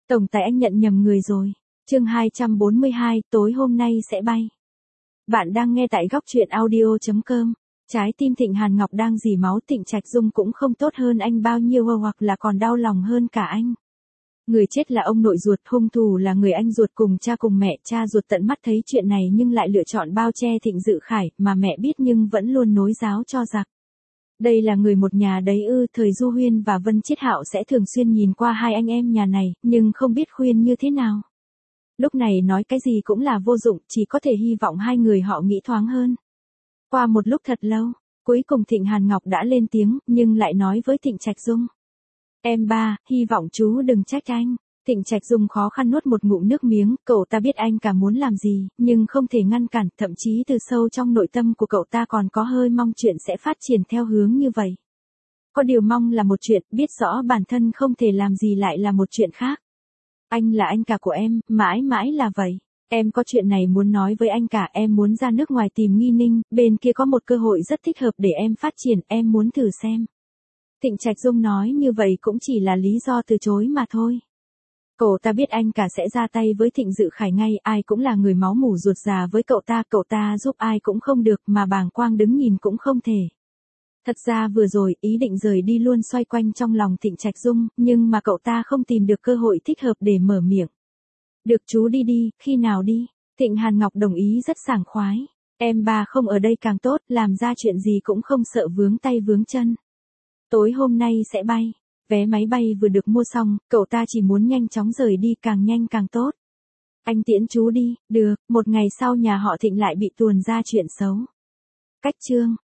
Tổng tài anh nhận nhầm người rồi. Chương 242, tối hôm nay sẽ bay. Bạn đang nghe tại góc truyện audio.com. Trái tim Thịnh Hàn Ngọc đang dì máu, Thịnh Trạch Dung cũng không tốt hơn anh bao nhiêu hoặc là còn đau lòng hơn cả anh. Người chết là ông nội ruột, hung thủ là người anh ruột cùng cha cùng mẹ, cha ruột tận mắt thấy chuyện này nhưng lại lựa chọn bao che Thịnh Dự Khải, mà mẹ biết nhưng vẫn luôn nối giáo cho giặc. Đây là người một nhà đấy ư? Thời Du Huyên và Vân Chiết Hạo sẽ thường xuyên nhìn qua hai anh em nhà này, nhưng không biết khuyên như thế nào. Lúc này nói cái gì cũng là vô dụng, chỉ có thể hy vọng hai người họ nghĩ thoáng hơn. Qua một lúc thật lâu, cuối cùng Thịnh Hàn Ngọc đã lên tiếng, nhưng lại nói với Thịnh Trạch Dung. Em ba, hy vọng chú đừng trách anh. Thịnh Trạch Dung khó khăn nuốt một ngụm nước miếng, cậu ta biết anh cả muốn làm gì, nhưng không thể ngăn cản, thậm chí từ sâu trong nội tâm của cậu ta còn có hơi mong chuyện sẽ phát triển theo hướng như vậy. Có điều mong là một chuyện, biết rõ bản thân không thể làm gì lại là một chuyện khác. Anh là anh cả của em, mãi mãi là vậy. Em có chuyện này muốn nói với anh cả, em muốn ra nước ngoài tìm Nghi Ninh, bên kia có một cơ hội rất thích hợp để em phát triển, em muốn thử xem. Thịnh Trạch Dung nói như vậy cũng chỉ là lý do từ chối mà thôi. Cậu ta biết anh cả sẽ ra tay với Thịnh Dự Khải ngay, ai cũng là người máu mủ ruột già với cậu ta giúp ai cũng không được mà bàng quang đứng nhìn cũng không thể. Thật ra vừa rồi ý định rời đi luôn xoay quanh trong lòng Thịnh Trạch Dung, nhưng mà cậu ta không tìm được cơ hội thích hợp để mở miệng. Được chú đi đi, khi nào đi? Thịnh Hàn Ngọc đồng ý rất sảng khoái. Em ba không ở đây càng tốt, làm ra chuyện gì cũng không sợ vướng tay vướng chân. Tối hôm nay sẽ bay. Vé máy bay vừa được mua xong, cậu ta chỉ muốn nhanh chóng rời đi, càng nhanh càng tốt. Anh tiễn chú đi, được, một ngày sau nhà họ Thịnh lại bị tuồn ra chuyện xấu. Cách chương.